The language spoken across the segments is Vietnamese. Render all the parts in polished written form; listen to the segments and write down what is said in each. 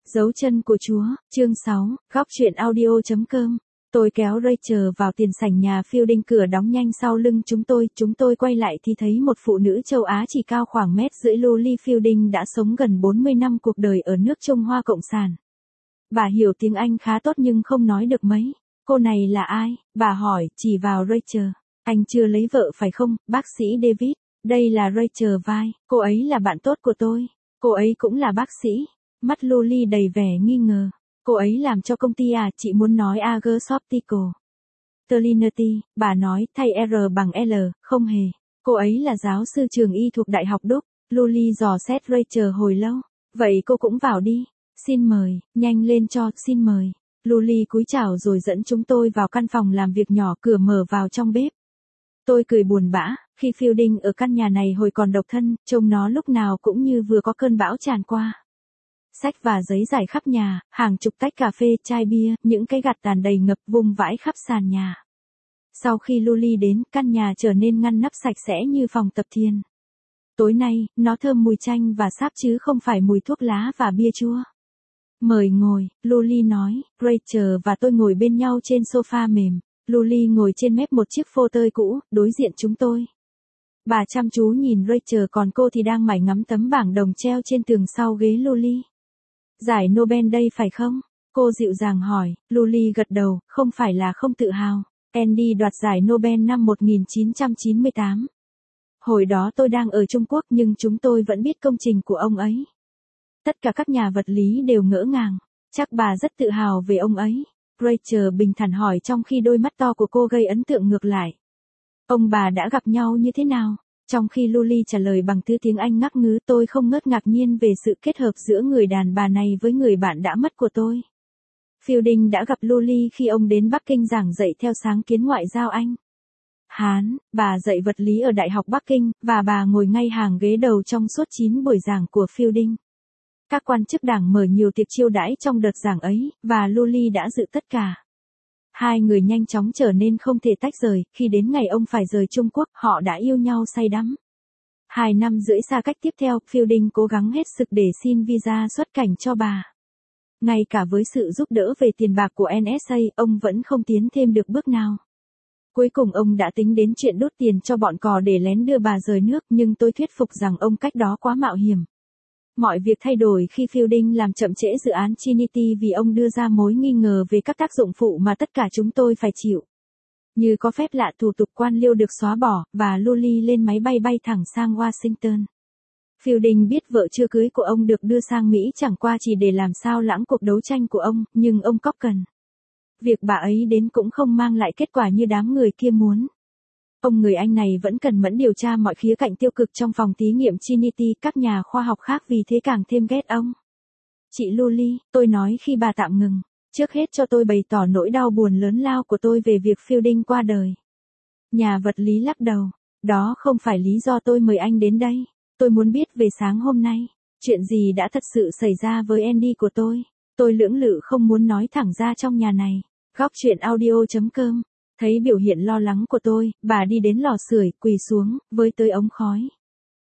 Dấu chân của Chúa, chương 6, góc truyện audio.com. Tôi kéo Rachel vào tiền sảnh nhà Fielding, cửa đóng nhanh sau lưng chúng tôi quay lại thì thấy một phụ nữ châu Á chỉ cao khoảng 1,5 m. Lily Fielding đã sống gần 40 năm cuộc đời ở nước Trung Hoa Cộng sản. Bà hiểu tiếng Anh khá tốt nhưng không nói được mấy. Cô này là ai? Bà hỏi, chỉ vào Rachel. Anh chưa lấy vợ phải không, bác sĩ David? Đây là Rachel Vai, cô ấy là bạn tốt của tôi. Cô ấy cũng là bác sĩ. Mắt Lily đầy vẻ nghi ngờ. Cô ấy làm cho công ty à? Chị muốn nói Ager Optical. Trinity, bà nói, thay R bằng L, không hề. Cô ấy là giáo sư trường y thuộc Đại học Đức. Lily dò xét Rachel hồi lâu. Vậy cô cũng vào đi. Xin mời, nhanh lên cho, xin mời. Lily cúi chào rồi dẫn chúng tôi vào căn phòng làm việc nhỏ, cửa mở vào trong bếp. Tôi cười buồn bã, khi Fielding ở căn nhà này hồi còn độc thân, trông nó lúc nào cũng như vừa có cơn bão tràn qua. Sách và giấy rải khắp nhà, hàng chục tách cà phê, chai bia, những cái gạt tàn đầy ngập vung vãi khắp sàn nhà. Sau khi Lily đến, căn nhà trở nên ngăn nắp sạch sẽ như phòng tập thiền. Tối nay, nó thơm mùi chanh và sáp chứ không phải mùi thuốc lá và bia chua. Mời ngồi, Lily nói. Rachel và tôi ngồi bên nhau trên sofa mềm. Lily ngồi trên mép một chiếc phô tơi cũ, đối diện chúng tôi. Bà chăm chú nhìn Rachel, còn cô thì đang mải ngắm tấm bảng đồng treo trên tường sau ghế Lily. Giải Nobel đây phải không? Cô dịu dàng hỏi. Lily gật đầu, không phải là không tự hào. Andy đoạt giải Nobel năm 1998. Hồi đó tôi đang ở Trung Quốc nhưng chúng tôi vẫn biết công trình của ông ấy. Tất cả các nhà vật lý đều ngỡ ngàng. Chắc bà rất tự hào về ông ấy. Rachel bình thản hỏi trong khi đôi mắt to của cô gây ấn tượng ngược lại. Ông bà đã gặp nhau như thế nào? Trong khi Lily trả lời bằng thứ tiếng Anh ngắc ngứ, tôi không ngớt ngạc nhiên về sự kết hợp giữa người đàn bà này với người bạn đã mất của tôi. Fielding đã gặp Lily khi ông đến Bắc Kinh giảng dạy theo sáng kiến ngoại giao Anh. Hán, bà dạy vật lý ở Đại học Bắc Kinh, và bà ngồi ngay hàng ghế đầu trong suốt 9 buổi giảng của Fielding. Các quan chức đảng mở nhiều tiệc chiêu đãi trong đợt giảng ấy, và Lily đã dự tất cả. Hai người nhanh chóng trở nên không thể tách rời, khi đến ngày ông phải rời Trung Quốc, họ đã yêu nhau say đắm. 2 năm rưỡi xa cách tiếp theo, Fielding cố gắng hết sức để xin visa xuất cảnh cho bà. Ngay cả với sự giúp đỡ về tiền bạc của NSA, ông vẫn không tiến thêm được bước nào. Cuối cùng ông đã tính đến chuyện đốt tiền cho bọn cò để lén đưa bà rời nước, nhưng tôi thuyết phục rằng ông cách đó quá mạo hiểm. Mọi việc thay đổi khi Fielding làm chậm trễ dự án Trinity vì ông đưa ra mối nghi ngờ về các tác dụng phụ mà tất cả chúng tôi phải chịu. Như có phép lạ, thủ tục quan liêu được xóa bỏ, và Lily lên máy bay bay thẳng sang Washington. Fielding biết vợ chưa cưới của ông được đưa sang Mỹ chẳng qua chỉ để làm sao lãng cuộc đấu tranh của ông, nhưng ông cóc cần. Việc bà ấy đến cũng không mang lại kết quả như đám người kia muốn. Ông người Anh này vẫn cẩn mẫn điều tra mọi khía cạnh tiêu cực trong phòng thí nghiệm Trinity, các nhà khoa học khác vì thế càng thêm ghét ông. Chị Lily, tôi nói khi bà tạm ngừng, trước hết cho tôi bày tỏ nỗi đau buồn lớn lao của tôi về việc Fielding qua đời. Nhà vật lý lắc đầu, đó không phải lý do tôi mời anh đến đây. Tôi muốn biết về sáng hôm nay, chuyện gì đã thật sự xảy ra với Andy của tôi. Tôi lưỡng lự không muốn nói thẳng ra trong nhà này. Góc truyện audio.com. Thấy biểu hiện lo lắng của tôi, bà đi đến lò sưởi, quỳ xuống, với tới ống khói.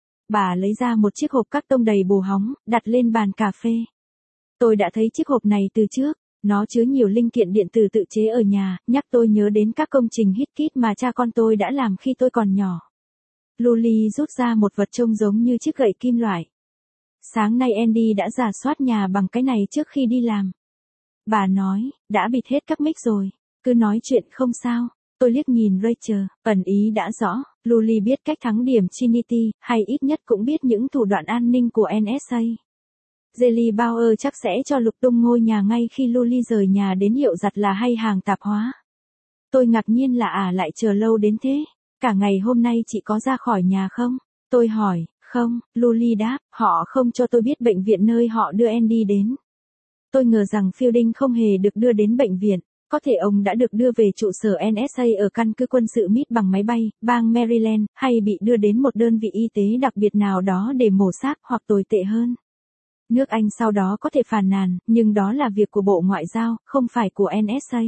Bà lấy ra một chiếc hộp các tông đầy bồ hóng, đặt lên bàn cà phê. Tôi đã thấy chiếc hộp này từ trước, nó chứa nhiều linh kiện điện tử tự chế ở nhà, nhắc tôi nhớ đến các công trình hit kit mà cha con tôi đã làm khi tôi còn nhỏ. Lily rút ra một vật trông giống như chiếc gậy kim loại. Sáng nay Andy đã rà soát nhà bằng cái này trước khi đi làm. Bà nói, đã bịt hết các mic rồi. Cứ nói chuyện không sao. Tôi liếc nhìn Rachel, ẩn ý đã rõ, Lily biết cách thắng điểm Trinity, hay ít nhất cũng biết những thủ đoạn an ninh của NSA. Jelly Bauer chắc sẽ cho lục tung ngôi nhà ngay khi Lily rời nhà đến hiệu giặt là hay hàng tạp hóa. Tôi ngạc nhiên là lại chờ lâu đến thế. Cả ngày hôm nay chị có ra khỏi nhà không? Tôi hỏi, không, Lily đáp, họ không cho tôi biết bệnh viện nơi họ đưa Andy đến. Tôi ngờ rằng Fielding không hề được đưa đến bệnh viện. Có thể ông đã được đưa về trụ sở NSA ở căn cứ quân sự Meade bằng máy bay, bang Maryland, hay bị đưa đến một đơn vị y tế đặc biệt nào đó để mổ xác, hoặc tồi tệ hơn. Nước Anh sau đó có thể phàn nàn, nhưng đó là việc của Bộ Ngoại giao, không phải của NSA.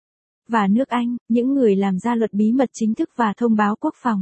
Và nước Anh, những người làm ra luật bí mật chính thức và thông báo quốc phòng,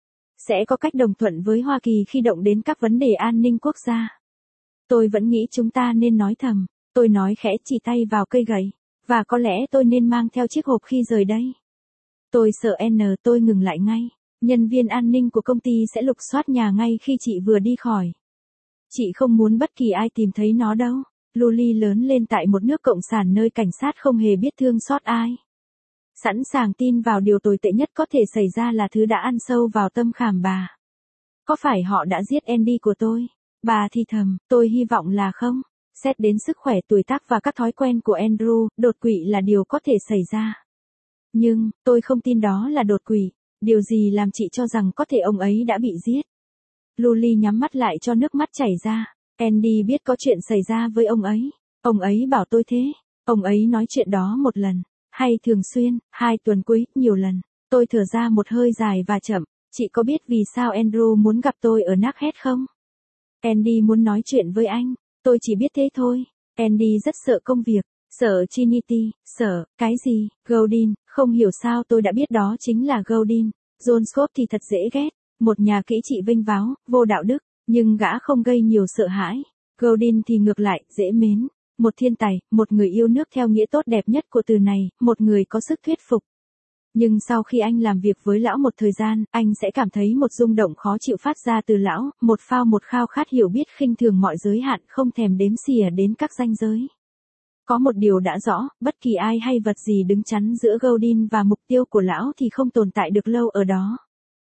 sẽ có cách đồng thuận với Hoa Kỳ khi động đến các vấn đề an ninh quốc gia. Tôi vẫn nghĩ chúng ta nên nói thầm. Tôi nói khẽ chỉ tay vào cây gậy. Và có lẽ tôi nên mang theo chiếc hộp khi rời đây. Tôi sợ tôi ngừng lại ngay. Nhân viên an ninh của công ty sẽ lục soát nhà ngay khi chị vừa đi khỏi. Chị không muốn bất kỳ ai tìm thấy nó đâu. Luli lớn lên tại một nước cộng sản nơi cảnh sát không hề biết thương xót ai. Sẵn sàng tin vào điều tồi tệ nhất có thể xảy ra là thứ đã ăn sâu vào tâm khảm bà. Có phải họ đã giết Andy của tôi? Bà thì thầm, tôi hy vọng là không. Xét đến sức khỏe tuổi tác và các thói quen của Andrew, đột quỵ là điều có thể xảy ra. Nhưng, tôi không tin đó là đột quỵ. Điều gì làm chị cho rằng có thể ông ấy đã bị giết? Luli nhắm mắt lại cho nước mắt chảy ra. Andy biết có chuyện xảy ra với ông ấy. Ông ấy bảo tôi thế. Ông ấy nói chuyện đó một lần. Hay thường xuyên, 2 tuần cuối, nhiều lần. Tôi thở ra một hơi dài và chậm. Chị có biết vì sao Andrew muốn gặp tôi ở Knockhead không? Andy muốn nói chuyện với anh. Tôi chỉ biết thế thôi. Andy rất sợ công việc. Sợ Trinity, sợ, cái gì, Goldin, không hiểu sao tôi đã biết đó chính là Goldin. John Scott thì thật dễ ghét. Một nhà kỹ trị vênh váo, vô đạo đức, nhưng gã không gây nhiều sợ hãi. Goldin thì ngược lại, dễ mến. Một thiên tài, một người yêu nước theo nghĩa tốt đẹp nhất của từ này, một người có sức thuyết phục. Nhưng sau khi anh làm việc với lão một thời gian, anh sẽ cảm thấy một rung động khó chịu phát ra từ lão, một khao khát hiểu biết khinh thường mọi giới hạn không thèm đếm xỉa đến các ranh giới. Có một điều đã rõ, bất kỳ ai hay vật gì đứng chắn giữa Goldin và mục tiêu của lão thì không tồn tại được lâu ở đó.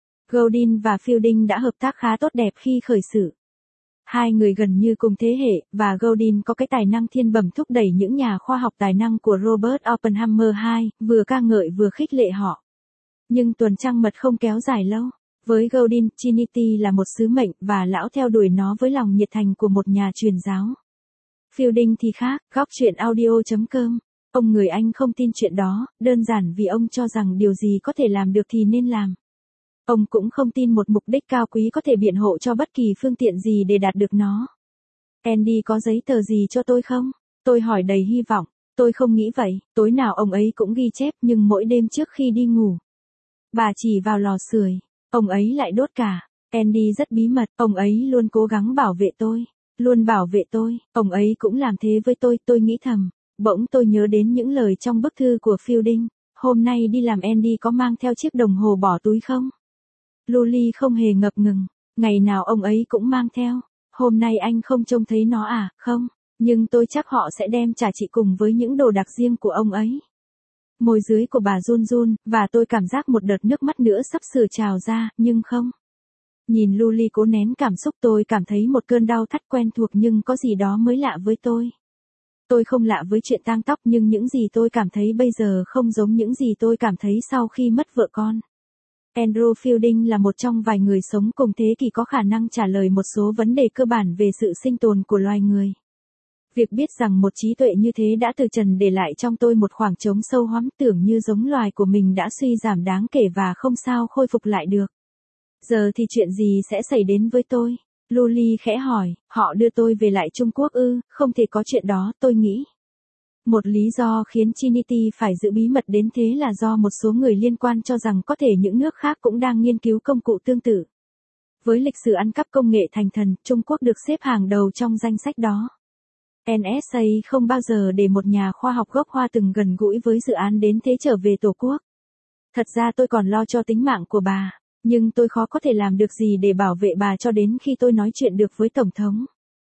Goldin và Fielding đã hợp tác khá tốt đẹp khi khởi sự. Hai người gần như cùng thế hệ, và Goldin có cái tài năng thiên bẩm thúc đẩy những nhà khoa học tài năng của Robert Oppenheimer II, vừa ca ngợi vừa khích lệ họ. Nhưng tuần trăng mật không kéo dài lâu. Với Goldin, Trinity là một sứ mệnh và lão theo đuổi nó với lòng nhiệt thành của một nhà truyền giáo. Fielding thì khác, góc chuyện audio.com. Ông người Anh không tin chuyện đó, đơn giản vì ông cho rằng điều gì có thể làm được thì nên làm. Ông cũng không tin một mục đích cao quý có thể biện hộ cho bất kỳ phương tiện gì để đạt được nó. Andy có giấy tờ gì cho tôi không? Tôi hỏi đầy hy vọng. Tôi không nghĩ vậy, tối nào ông ấy cũng ghi chép nhưng mỗi đêm trước khi đi ngủ. Bà chỉ vào lò sưởi, ông ấy lại đốt cả. Andy rất bí mật, ông ấy luôn cố gắng bảo vệ tôi. Luôn bảo vệ tôi, ông ấy cũng làm thế với tôi nghĩ thầm. Bỗng tôi nhớ đến những lời trong bức thư của Fielding. Hôm nay đi làm Andy có mang theo chiếc đồng hồ bỏ túi không? Luli không hề ngập ngừng. Ngày nào ông ấy cũng mang theo. Hôm nay anh không trông thấy nó à? Không. Nhưng tôi chắc họ sẽ đem trả chị cùng với những đồ đặc riêng của ông ấy. Môi dưới của bà run run, và tôi cảm giác một đợt nước mắt nữa sắp sửa trào ra, nhưng không. Nhìn Luli cố nén cảm xúc, tôi cảm thấy một cơn đau thắt quen thuộc nhưng có gì đó mới lạ với tôi. Tôi không lạ với chuyện tang tóc nhưng những gì tôi cảm thấy bây giờ không giống những gì tôi cảm thấy sau khi mất vợ con. Andrew Fielding là một trong vài người sống cùng thế kỷ có khả năng trả lời một số vấn đề cơ bản về sự sinh tồn của loài người. Việc biết rằng một trí tuệ như thế đã từ trần để lại trong tôi một khoảng trống sâu hoắm, tưởng như giống loài của mình đã suy giảm đáng kể và không sao khôi phục lại được. Giờ thì chuyện gì sẽ xảy đến với tôi? Luli khẽ hỏi, họ đưa tôi về lại Trung Quốc ư? Không thể có chuyện đó, tôi nghĩ. Một lý do khiến Trinity phải giữ bí mật đến thế là do một số người liên quan cho rằng có thể những nước khác cũng đang nghiên cứu công cụ tương tự. Với lịch sử ăn cắp công nghệ thành thần, Trung Quốc được xếp hàng đầu trong danh sách đó. NSA không bao giờ để một nhà khoa học gốc Hoa từng gần gũi với dự án đến thế trở về Tổ quốc. Thật ra tôi còn lo cho tính mạng của bà, nhưng tôi khó có thể làm được gì để bảo vệ bà cho đến khi tôi nói chuyện được với Tổng thống.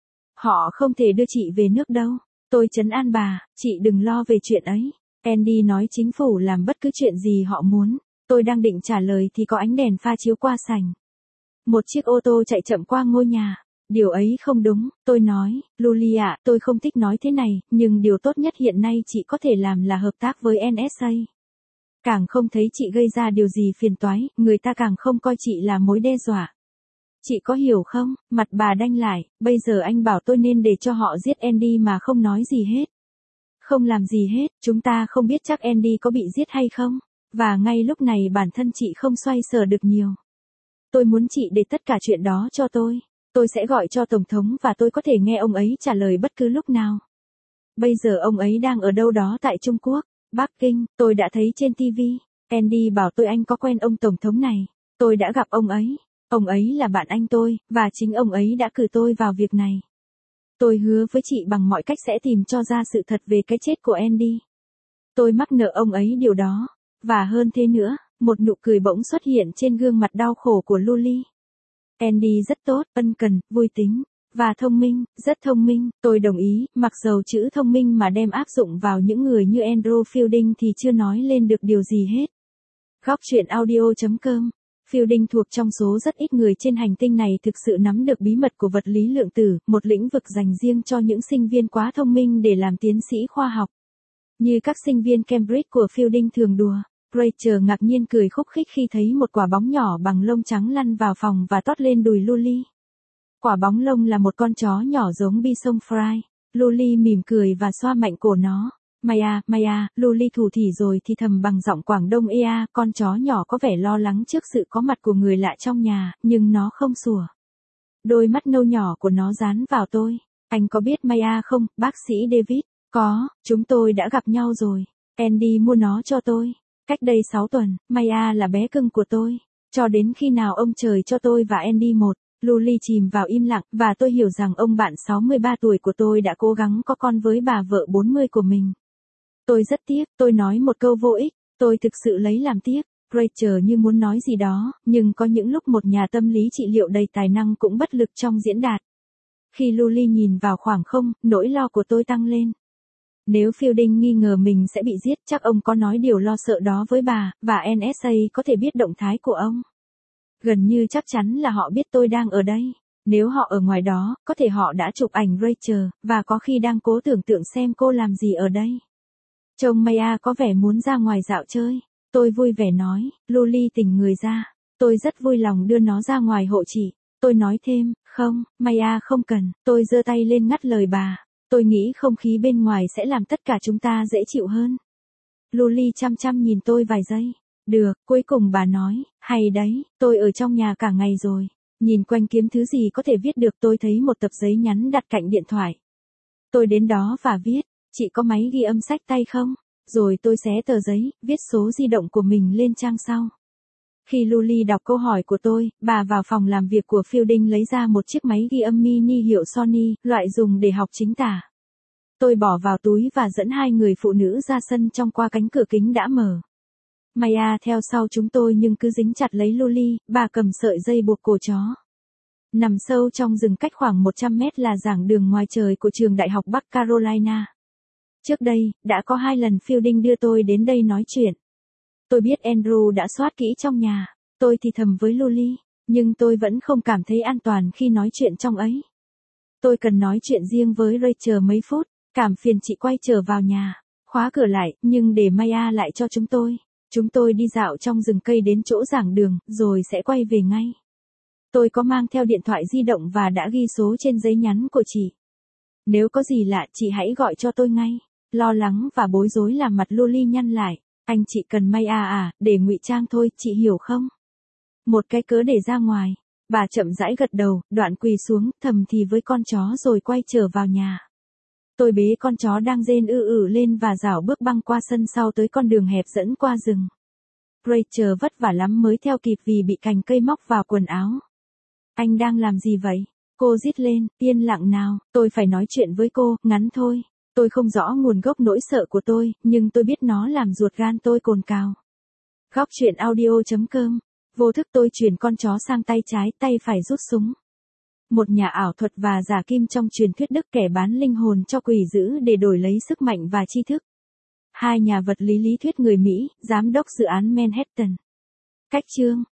Họ không thể đưa chị về nước đâu. Tôi trấn an bà, chị đừng lo về chuyện ấy. Andy nói chính phủ làm bất cứ chuyện gì họ muốn. Tôi đang định trả lời thì có ánh đèn pha chiếu qua sảnh. Một chiếc ô tô chạy chậm qua ngôi nhà. Điều ấy không đúng, tôi nói, Luli ạ, tôi không thích nói thế này, nhưng điều tốt nhất hiện nay chị có thể làm là hợp tác với NSA. Càng không thấy chị gây ra điều gì phiền toái, người ta càng không coi chị là mối đe dọa. Chị có hiểu không? Mặt bà đanh lại, bây giờ anh bảo tôi nên để cho họ giết Andy mà không nói gì hết. Không làm gì hết, chúng ta không biết chắc Andy có bị giết hay không. Và ngay lúc này bản thân chị không xoay sở được nhiều. Tôi muốn chị để tất cả chuyện đó cho tôi. Tôi sẽ gọi cho Tổng thống và tôi có thể nghe ông ấy trả lời bất cứ lúc nào. Bây giờ ông ấy đang ở đâu đó tại Trung Quốc, Bắc Kinh, tôi đã thấy trên TV. Andy bảo tôi anh có quen ông Tổng thống này. Tôi đã gặp ông ấy. Ông ấy là bạn anh tôi, và chính ông ấy đã cử tôi vào việc này. Tôi hứa với chị bằng mọi cách sẽ tìm cho ra sự thật về cái chết của Andy. Tôi mắc nợ ông ấy điều đó. Và hơn thế nữa, một nụ cười bỗng xuất hiện trên gương mặt đau khổ của Luli. Andy rất tốt, ân cần, vui tính. Và thông minh, rất thông minh, tôi đồng ý, mặc dầu chữ thông minh mà đem áp dụng vào những người như Andrew Fielding thì chưa nói lên được điều gì hết. Góc truyện audio.com. Fielding thuộc trong số rất ít người trên hành tinh này thực sự nắm được bí mật của vật lý lượng tử, một lĩnh vực dành riêng cho những sinh viên quá thông minh để làm tiến sĩ khoa học. Như các sinh viên Cambridge của Fielding thường đùa, Rachel ngạc nhiên cười khúc khích khi thấy một quả bóng nhỏ bằng lông trắng lăn vào phòng và tót lên đùi Luli. Quả bóng lông là một con chó nhỏ giống Bison Fry. Luli mỉm cười và xoa mạnh cổ nó. Maya, Maya, Luli thủ thỉ rồi thì thầm bằng giọng Quảng Đông ea, con chó nhỏ có vẻ lo lắng trước sự có mặt của người lạ trong nhà, nhưng nó không sủa. Đôi mắt nâu nhỏ của nó dán vào tôi. Anh có biết Maya không, bác sĩ David? Có, chúng tôi đã gặp nhau rồi. Andy mua nó cho tôi. Cách đây 6 tuần, Maya là bé cưng của tôi. Cho đến khi nào ông trời cho tôi và Andy một. Luli chìm vào im lặng, và tôi hiểu rằng ông bạn 63 tuổi của tôi đã cố gắng có con với bà vợ 40 của mình. Tôi rất tiếc, tôi nói một câu vô ích, tôi thực sự lấy làm tiếc. Rachel như muốn nói gì đó, nhưng có những lúc một nhà tâm lý trị liệu đầy tài năng cũng bất lực trong diễn đạt. Khi Luli nhìn vào khoảng không, nỗi lo của tôi tăng lên. Nếu Fielding nghi ngờ mình sẽ bị giết, chắc ông có nói điều lo sợ đó với bà, và NSA có thể biết động thái của ông. Gần như chắc chắn là họ biết tôi đang ở đây. Nếu họ ở ngoài đó, có thể họ đã chụp ảnh Rachel, và có khi đang cố tưởng tượng xem cô làm gì ở đây. Trông Maya có vẻ muốn ra ngoài dạo chơi. Tôi vui vẻ nói, Luli tỉnh người ra. Tôi rất vui lòng đưa nó ra ngoài hộ chị. Tôi nói thêm, không, Maya không cần. Tôi giơ tay lên ngắt lời bà. Tôi nghĩ không khí bên ngoài sẽ làm tất cả chúng ta dễ chịu hơn. Luli chăm chăm nhìn tôi vài giây. Được, cuối cùng bà nói, hay đấy, tôi ở trong nhà cả ngày rồi. Nhìn quanh kiếm thứ gì có thể viết được, tôi thấy một tập giấy nhắn đặt cạnh điện thoại. Tôi đến đó và viết, chị có máy ghi âm sách tay không? Rồi tôi xé tờ giấy, viết số di động của mình lên trang sau. Khi Luli đọc câu hỏi của tôi, bà vào phòng làm việc của Fielding lấy ra một chiếc máy ghi âm mini hiệu Sony, loại dùng để học chính tả. Tôi bỏ vào túi và dẫn hai người phụ nữ ra sân trong qua cánh cửa kính đã mở. Maya theo sau chúng tôi nhưng cứ dính chặt lấy Luli, bà cầm sợi dây buộc cổ chó. Nằm sâu trong rừng cách khoảng 100 mét là giảng đường ngoài trời của trường đại học Bắc Carolina. Trước đây, đã có 2 lần Fielding đưa tôi đến đây nói chuyện. Tôi biết Andrew đã soát kỹ trong nhà, tôi thì thầm với Luli, nhưng tôi vẫn không cảm thấy an toàn khi nói chuyện trong ấy. Tôi cần nói chuyện riêng với Rachel mấy phút, cảm phiền chị quay trở vào nhà, khóa cửa lại, nhưng để Maya lại cho chúng tôi. Chúng tôi đi dạo trong rừng cây đến chỗ giảng đường, rồi sẽ quay về ngay. Tôi có mang theo điện thoại di động và đã ghi số trên giấy nhắn của chị. Nếu có gì lạ, chị hãy gọi cho tôi ngay. Lo lắng và bối rối làm mặt Luli nhăn lại. Anh chị cần Maya để ngụy trang thôi, chị hiểu không? Một cái cớ để ra ngoài. Bà chậm rãi gật đầu, đoạn quỳ xuống, thầm thì với con chó rồi quay trở vào nhà. Tôi bế con chó đang rên lên và rảo bước băng qua sân sau tới con đường hẹp dẫn qua rừng. Rachel vất vả lắm mới theo kịp vì bị cành cây móc vào quần áo. Anh đang làm gì vậy? Cô rít lên, yên lặng nào, tôi phải nói chuyện với cô, ngắn thôi. Tôi không rõ nguồn gốc nỗi sợ của tôi, nhưng tôi biết nó làm ruột gan tôi cồn cào. Góc truyện audio.com. Vô thức tôi chuyển con chó sang tay trái, tay phải rút súng. Một nhà ảo thuật và giả kim trong truyền thuyết Đức kẻ bán linh hồn cho quỷ dữ để đổi lấy sức mạnh và tri thức. Hai nhà vật lý lý thuyết người Mỹ, giám đốc dự án Manhattan. Cách chương.